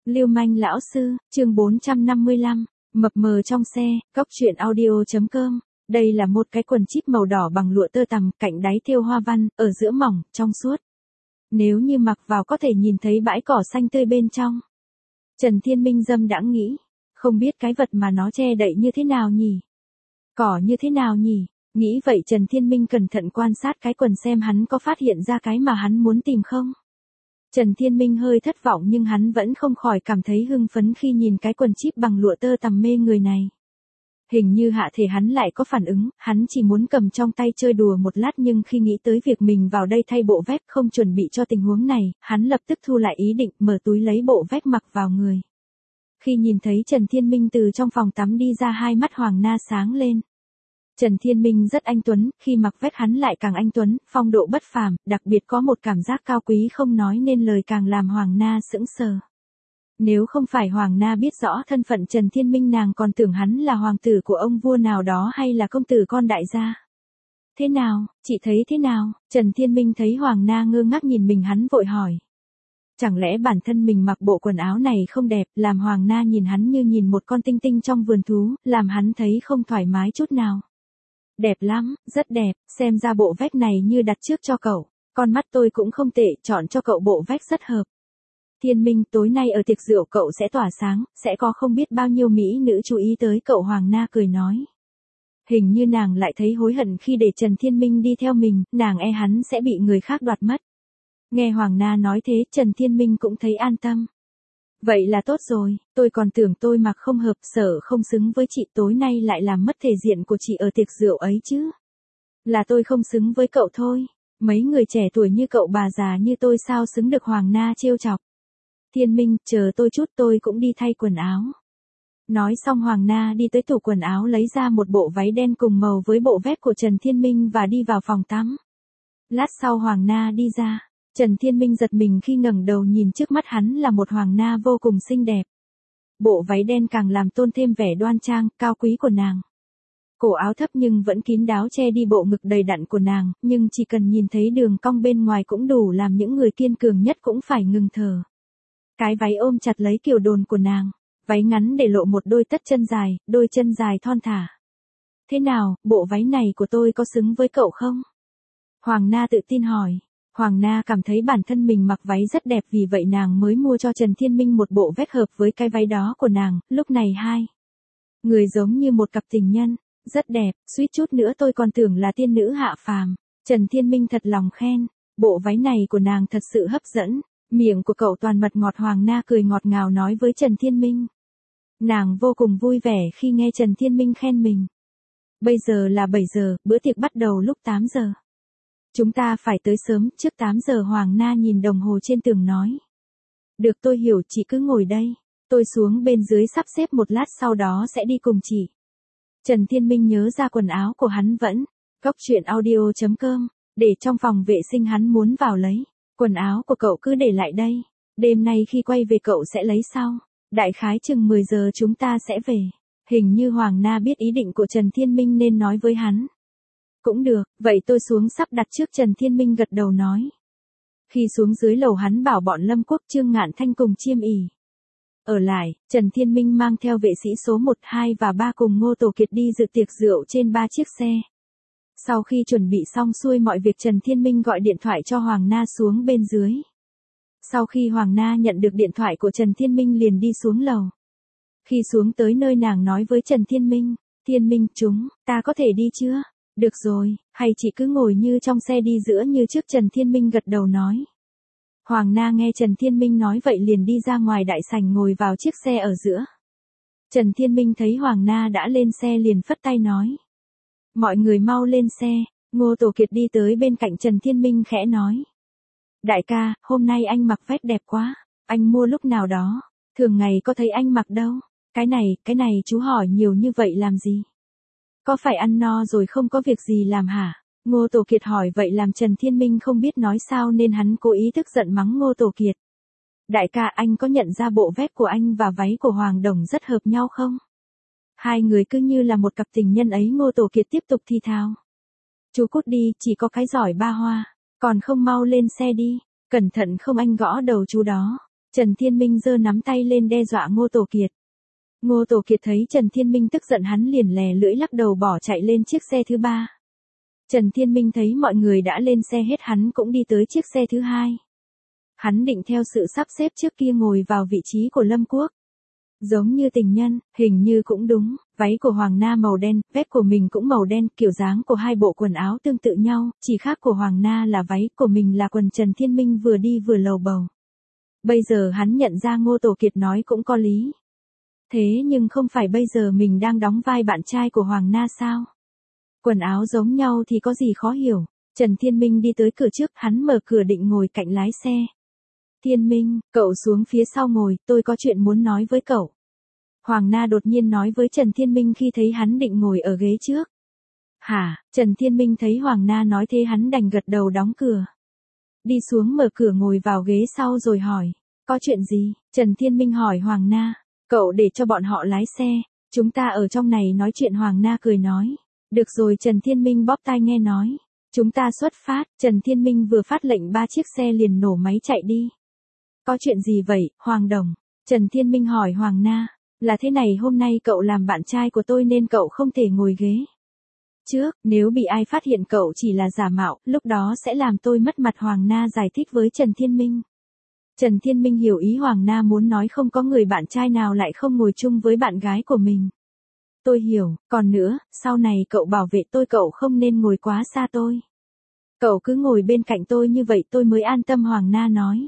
Lưu manh lão sư, chương 455, mập mờ trong xe, cóc truyện audio.com. Đây là một cái quần jean màu đỏ bằng lụa tơ tằm, cạnh đáy thêu hoa văn, ở giữa mỏng, trong suốt. Nếu như mặc vào có thể nhìn thấy bãi cỏ xanh tươi bên trong. Trần Thiên Minh dâm đãng nghĩ, không biết cái vật mà nó che đậy như thế nào nhỉ? Cỏ như thế nào nhỉ? Nghĩ vậy Trần Thiên Minh cẩn thận quan sát cái quần xem hắn có phát hiện ra cái mà hắn muốn tìm không. Trần Thiên Minh hơi thất vọng nhưng hắn vẫn không khỏi cảm thấy hưng phấn khi nhìn cái quần jean bằng lụa tơ tằm mê người này. Hình như hạ thể hắn lại có phản ứng, hắn chỉ muốn cầm trong tay chơi đùa một lát nhưng khi nghĩ tới việc mình vào đây thay bộ vest không chuẩn bị cho tình huống này, hắn lập tức thu lại ý định mở túi lấy bộ vest mặc vào người. Khi nhìn thấy Trần Thiên Minh từ trong phòng tắm đi ra, hai mắt Hoàng Na sáng lên. Trần Thiên Minh rất anh tuấn, khi mặc vest hắn lại càng anh tuấn, phong độ bất phàm, đặc biệt có một cảm giác cao quý không nói nên lời càng làm Hoàng Na sững sờ. Nếu không phải Hoàng Na biết rõ thân phận Trần Thiên Minh, nàng còn tưởng hắn là hoàng tử của ông vua nào đó hay là công tử con đại gia. Thế nào, chị thấy thế nào? Trần Thiên Minh thấy Hoàng Na ngơ ngác nhìn mình hắn vội hỏi. Chẳng lẽ bản thân mình mặc bộ quần áo này không đẹp, làm Hoàng Na nhìn hắn như nhìn một con tinh tinh trong vườn thú, làm hắn thấy không thoải mái chút nào. Đẹp lắm, rất đẹp, xem ra bộ vest này như đặt trước cho cậu. Con mắt tôi cũng không tệ, chọn cho cậu bộ vest rất hợp. Thiên Minh, tối nay ở tiệc rượu cậu sẽ tỏa sáng, sẽ có không biết bao nhiêu mỹ nữ chú ý tới cậu. Hoàng Na cười nói. Hình như nàng lại thấy hối hận khi để Trần Thiên Minh đi theo mình, nàng e hắn sẽ bị người khác đoạt mất. Nghe Hoàng Na nói thế, Trần Thiên Minh cũng thấy an tâm. Vậy là tốt rồi, tôi còn tưởng tôi mặc không hợp, sợ không xứng với chị, tối nay lại làm mất thể diện của chị ở tiệc rượu ấy chứ. Là tôi không xứng với cậu thôi, mấy người trẻ tuổi như cậu bà già như tôi sao xứng được. Hoàng Na trêu chọc. Thiên Minh, chờ tôi chút, tôi cũng đi thay quần áo. Nói xong Hoàng Na đi tới tủ quần áo lấy ra một bộ váy đen cùng màu với bộ vest của Trần Thiên Minh và đi vào phòng tắm. Lát sau Hoàng Na đi ra. Trần Thiên Minh giật mình khi ngẩng đầu nhìn trước mắt hắn là một Hoàng Na vô cùng xinh đẹp. Bộ váy đen càng làm tôn thêm vẻ đoan trang, cao quý của nàng. Cổ áo thấp nhưng vẫn kín đáo che đi bộ ngực đầy đặn của nàng, nhưng chỉ cần nhìn thấy đường cong bên ngoài cũng đủ làm những người kiên cường nhất cũng phải ngừng thở. Cái váy ôm chặt lấy kiều đồn của nàng, váy ngắn để lộ một đôi tất chân dài, đôi chân dài thon thả. Thế nào, bộ váy này của tôi có xứng với cậu không? Hoàng Na tự tin hỏi. Hoàng Na cảm thấy bản thân mình mặc váy rất đẹp, vì vậy nàng mới mua cho Trần Thiên Minh một bộ vest hợp với cái váy đó của nàng. Lúc này hai người giống như một cặp tình nhân, rất đẹp, suýt chút nữa tôi còn tưởng là tiên nữ hạ phàm. Trần Thiên Minh thật lòng khen, bộ váy này của nàng thật sự hấp dẫn, miệng của cậu toàn mật ngọt. Hoàng Na cười ngọt ngào nói với Trần Thiên Minh. Nàng vô cùng vui vẻ khi nghe Trần Thiên Minh khen mình. Bây giờ là 7 giờ, bữa tiệc bắt đầu lúc 8 giờ. Chúng ta phải tới sớm, trước 8 giờ. Hoàng Na nhìn đồng hồ trên tường nói. Được, tôi hiểu, chị cứ ngồi đây. Tôi xuống bên dưới sắp xếp một lát sau đó sẽ đi cùng chị. Trần Thiên Minh nhớ ra quần áo của hắn vẫn. Cóc truyện audio.com. Để trong phòng vệ sinh, hắn muốn vào lấy. Quần áo của cậu cứ để lại đây. Đêm nay khi quay về cậu sẽ lấy sau. Đại khái chừng 10 giờ chúng ta sẽ về. Hình như Hoàng Na biết ý định của Trần Thiên Minh nên nói với hắn. Cũng được, vậy tôi xuống sắp đặt trước. Trần Thiên Minh gật đầu nói. Khi xuống dưới lầu hắn bảo bọn Lâm Quốc, Trương Ngạn Thanh cùng Chiêm ỉ ở lại. Trần Thiên Minh mang theo vệ sĩ số 1, 2 và 3 cùng Ngô Tổ Kiệt đi dự tiệc rượu trên 3 chiếc xe. Sau khi chuẩn bị xong xuôi mọi việc, Trần Thiên Minh gọi điện thoại cho Hoàng Na xuống bên dưới. Sau khi Hoàng Na nhận được điện thoại của Trần Thiên Minh liền đi xuống lầu. Khi xuống tới nơi nàng nói với Trần Thiên Minh. Thiên Minh, ta có thể đi chưa? Được rồi, hay chị cứ ngồi như trong xe đi giữa như trước. Trần Thiên Minh gật đầu nói. Hoàng Na nghe Trần Thiên Minh nói vậy liền đi ra ngoài đại sảnh ngồi vào chiếc xe ở giữa. Trần Thiên Minh thấy Hoàng Na đã lên xe liền phất tay nói. Mọi người mau lên xe. Ngô Tổ Kiệt đi tới bên cạnh Trần Thiên Minh khẽ nói. Đại ca, hôm nay anh mặc vest đẹp quá. Anh mua lúc nào đó? Thường ngày có thấy anh mặc đâu. Cái này chú hỏi nhiều như vậy làm gì? Có phải ăn no rồi không có việc gì làm hả? Ngô Tổ Kiệt hỏi vậy làm Trần Thiên Minh không biết nói sao nên hắn cố ý tức giận mắng Ngô Tổ Kiệt. Đại ca, anh có nhận ra bộ vest của anh và váy của Hoàng Đồng rất hợp nhau không? Hai người cứ như là một cặp tình nhân ấy. Ngô Tổ Kiệt tiếp tục thi thao. Chú cút đi, chỉ có cái giỏi ba hoa. Còn không mau lên xe đi. Cẩn thận không anh gõ đầu chú đó. Trần Thiên Minh giơ nắm tay lên đe dọa Ngô Tổ Kiệt. Ngô Tổ Kiệt thấy Trần Thiên Minh tức giận hắn liền lè lưỡi lắc đầu bỏ chạy lên chiếc xe thứ 3. Trần Thiên Minh thấy mọi người đã lên xe hết hắn cũng đi tới chiếc xe thứ 2. Hắn định theo sự sắp xếp trước kia ngồi vào vị trí của Lâm Quốc. Giống như tình nhân, hình như cũng đúng, váy của Hoàng Na màu đen, vest của mình cũng màu đen, kiểu dáng của hai bộ quần áo tương tự nhau, chỉ khác của Hoàng Na là váy, của mình là quần. Trần Thiên Minh vừa đi vừa lầu bầu. Bây giờ hắn nhận ra Ngô Tổ Kiệt nói cũng có lý. Thế nhưng không phải bây giờ mình đang đóng vai bạn trai của Hoàng Na sao? Quần áo giống nhau thì có gì khó hiểu. Trần Thiên Minh đi tới cửa trước, hắn mở cửa định ngồi cạnh lái xe. Thiên Minh, cậu xuống phía sau ngồi, tôi có chuyện muốn nói với cậu. Hoàng Na đột nhiên nói với Trần Thiên Minh khi thấy hắn định ngồi ở ghế trước. Hả? Trần Thiên Minh thấy Hoàng Na nói thế hắn đành gật đầu đóng cửa. Đi xuống mở cửa ngồi vào ghế sau rồi hỏi. Có chuyện gì? Trần Thiên Minh hỏi Hoàng Na. Cậu để cho bọn họ lái xe, chúng ta ở trong này nói chuyện. Hoàng Na cười nói. Được rồi. Trần Thiên Minh bóp tai nghe nói. Chúng ta xuất phát. Trần Thiên Minh vừa phát lệnh 3 chiếc xe liền nổ máy chạy đi. Có chuyện gì vậy, Hoàng Đồng? Trần Thiên Minh hỏi Hoàng Na. Là thế này, hôm nay cậu làm bạn trai của tôi nên cậu không thể ngồi ghế trước, nếu bị ai phát hiện cậu chỉ là giả mạo, lúc đó sẽ làm tôi mất mặt. Hoàng Na giải thích với Trần Thiên Minh. Trần Thiên Minh hiểu ý Hoàng Na muốn nói, không có người bạn trai nào lại không ngồi chung với bạn gái của mình. Tôi hiểu, còn nữa, sau này cậu bảo vệ tôi, cậu không nên ngồi quá xa tôi. Cậu cứ ngồi bên cạnh tôi như vậy tôi mới an tâm. Hoàng Na nói.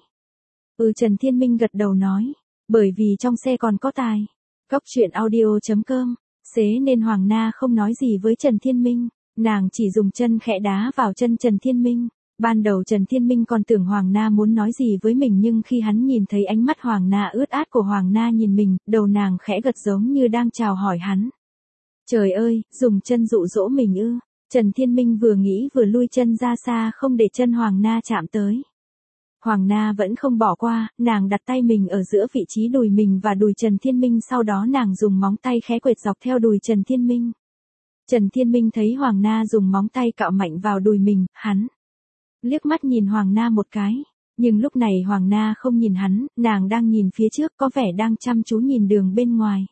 Trần Thiên Minh gật đầu nói. Bởi vì trong xe còn có Tài. Góc truyện audio.com. Xế nên Hoàng Na không nói gì với Trần Thiên Minh. Nàng chỉ dùng chân khẽ đá vào chân Trần Thiên Minh. Ban đầu Trần Thiên Minh còn tưởng Hoàng Na muốn nói gì với mình, nhưng khi hắn nhìn thấy ánh mắt Hoàng Na ướt át của Hoàng Na nhìn mình, đầu nàng khẽ gật giống như đang chào hỏi hắn. Trời ơi, dùng chân dụ dỗ mình ư? Trần Thiên Minh vừa nghĩ vừa lui chân ra xa không để chân Hoàng Na chạm tới. Hoàng Na vẫn không bỏ qua, nàng đặt tay mình ở giữa vị trí đùi mình và đùi Trần Thiên Minh, sau đó nàng dùng móng tay khẽ quệt dọc theo đùi Trần Thiên Minh. Trần Thiên Minh thấy Hoàng Na dùng móng tay cạo mạnh vào đùi mình, hắn liếc mắt nhìn Hoàng Na một cái, nhưng lúc này Hoàng Na không nhìn hắn, nàng đang nhìn phía trước, có vẻ đang chăm chú nhìn đường bên ngoài.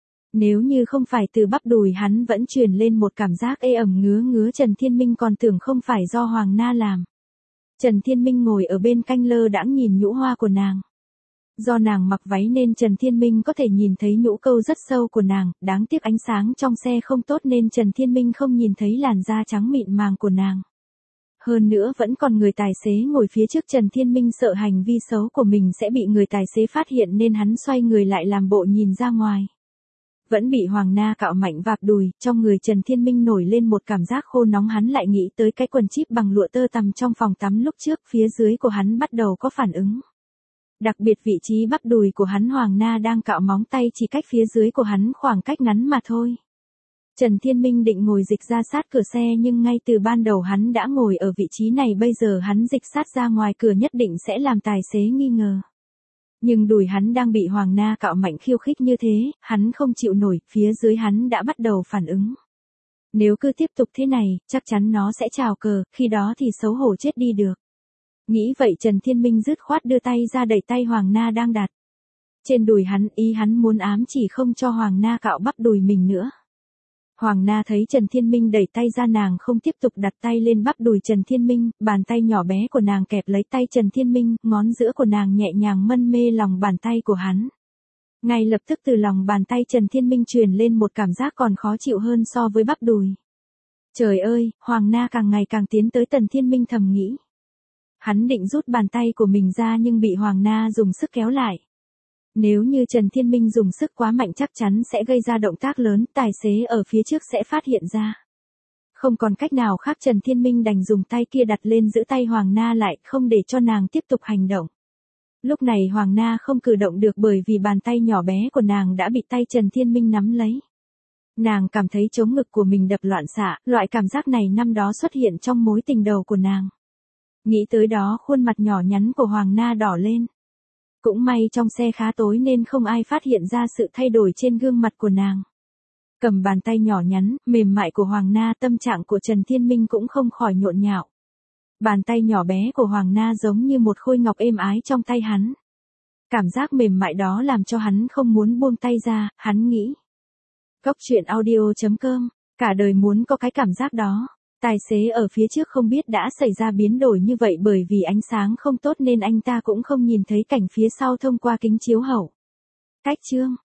Nếu như không phải từ bắp đùi hắn vẫn truyền lên một cảm giác ê ẩm ngứa ngứa, Trần Thiên Minh còn tưởng không phải do Hoàng Na làm. Trần Thiên Minh ngồi ở bên canh lơ đãng nhìn nhũ hoa của nàng. Do nàng mặc váy nên Trần Thiên Minh có thể nhìn thấy nhũ câu rất sâu của nàng, đáng tiếc ánh sáng trong xe không tốt nên Trần Thiên Minh không nhìn thấy làn da trắng mịn màng của nàng. Hơn nữa vẫn còn người tài xế ngồi phía trước. Trần Thiên Minh sợ hành vi xấu của mình sẽ bị người tài xế phát hiện nên hắn xoay người lại làm bộ nhìn ra ngoài. Vẫn bị Hoàng Na cạo mạnh vạp đùi, trong người Trần Thiên Minh nổi lên một cảm giác khô nóng, hắn lại nghĩ tới cái quần chíp bằng lụa tơ tằm trong phòng tắm lúc trước, phía dưới của hắn bắt đầu có phản ứng. Đặc biệt vị trí bắp đùi của hắn, Hoàng Na đang cạo móng tay chỉ cách phía dưới của hắn khoảng cách ngắn mà thôi. Trần Thiên Minh định ngồi dịch ra sát cửa xe nhưng ngay từ ban đầu hắn đã ngồi ở vị trí này, bây giờ hắn dịch sát ra ngoài cửa nhất định sẽ làm tài xế nghi ngờ. Nhưng đùi hắn đang bị Hoàng Na cạo mạnh khiêu khích như thế, hắn không chịu nổi, phía dưới hắn đã bắt đầu phản ứng. Nếu cứ tiếp tục thế này, chắc chắn nó sẽ trào cờ, khi đó thì xấu hổ chết đi được. Nghĩ vậy Trần Thiên Minh dứt khoát đưa tay ra đẩy tay Hoàng Na đang đặt trên đùi hắn, ý hắn muốn ám chỉ không cho Hoàng Na cạo bắp đùi mình nữa. Hoàng Na thấy Trần Thiên Minh đẩy tay ra, nàng không tiếp tục đặt tay lên bắp đùi Trần Thiên Minh, bàn tay nhỏ bé của nàng kẹp lấy tay Trần Thiên Minh, ngón giữa của nàng nhẹ nhàng mân mê lòng bàn tay của hắn. Ngay lập tức từ lòng bàn tay Trần Thiên Minh truyền lên một cảm giác còn khó chịu hơn so với bắp đùi. Trời ơi, Hoàng Na càng ngày càng tiến tới. Trần Thiên Minh thầm nghĩ. Hắn định rút bàn tay của mình ra nhưng bị Hoàng Na dùng sức kéo lại. Nếu như Trần Thiên Minh dùng sức quá mạnh chắc chắn sẽ gây ra động tác lớn, tài xế ở phía trước sẽ phát hiện ra. Không còn cách nào khác, Trần Thiên Minh đành dùng tay kia đặt lên giữ tay Hoàng Na lại, không để cho nàng tiếp tục hành động. Lúc này Hoàng Na không cử động được bởi vì bàn tay nhỏ bé của nàng đã bị tay Trần Thiên Minh nắm lấy. Nàng cảm thấy trống ngực của mình đập loạn xạ, loại cảm giác này năm đó xuất hiện trong mối tình đầu của nàng. Nghĩ tới đó khuôn mặt nhỏ nhắn của Hoàng Na đỏ lên. Cũng may trong xe khá tối nên không ai phát hiện ra sự thay đổi trên gương mặt của nàng. Cầm bàn tay nhỏ nhắn, mềm mại của Hoàng Na, tâm trạng của Trần Thiên Minh cũng không khỏi nhộn nhạo. Bàn tay nhỏ bé của Hoàng Na giống như một khôi ngọc êm ái trong tay hắn. Cảm giác mềm mại đó làm cho hắn không muốn buông tay ra, hắn nghĩ. Góc truyện audio.com, cả đời muốn có cái cảm giác đó. Tài xế ở phía trước không biết đã xảy ra biến đổi như vậy bởi vì ánh sáng không tốt nên anh ta cũng không nhìn thấy cảnh phía sau thông qua kính chiếu hậu. Cách chương